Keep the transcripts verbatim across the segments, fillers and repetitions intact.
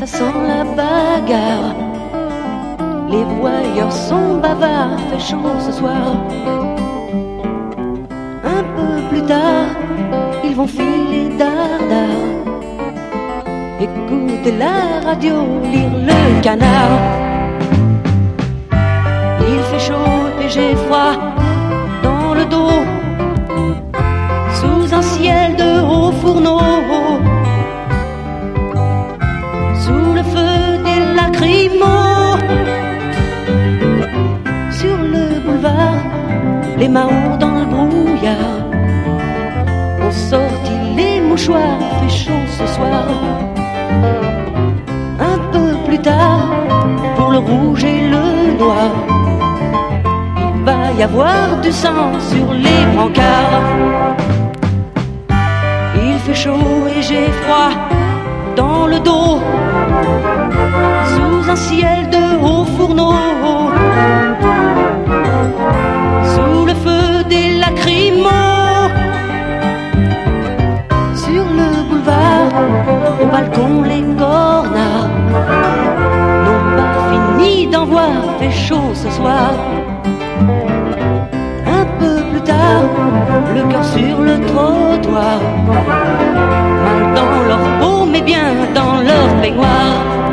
ça sent la bagarre. Les voyeurs sont bavards, fait chaud ce soir. Un peu plus tard, ils vont filer dardard, écouter la radio, lire le canard. Il fait chaud et j'ai froid dans le dos, sous un ciel de hauts fourneaux, sous le feu des lacrymos. Sur le boulevard, les Maos dans le brouillard ont sorti les mouchoirs, fait chaud ce soir. Un peu plus tard, pour le rouge et le noir, il va y avoir du sang sur les brancards. Il fait chaud et j'ai froid dans le dos, sous un ciel de hauts fourneaux, sous le feu des lacrymos. Sur le boulevard, au balcon les cornards n'ont pas fini d'en voir, fait chaud ce soir. Un peu plus tard, le cœur sur le trottoir, mal dans leur peau mais bien dans leur peignoir.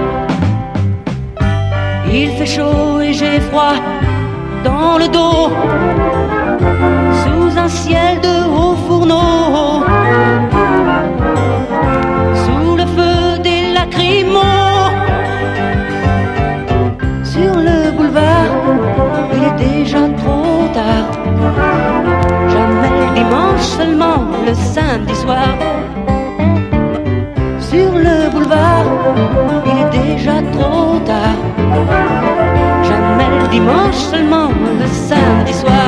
Il fait chaud et j'ai froid dans le dos, sous un ciel de hauts fourneaux, sous le feu des lacrymos. Sur le boulevard, il est déjà trop tard. Jamais le dimanche, seulement le samedi soir. Sur le boulevard, il est déjà trop tard. Jamais le dimanche, seulement le samedi soir.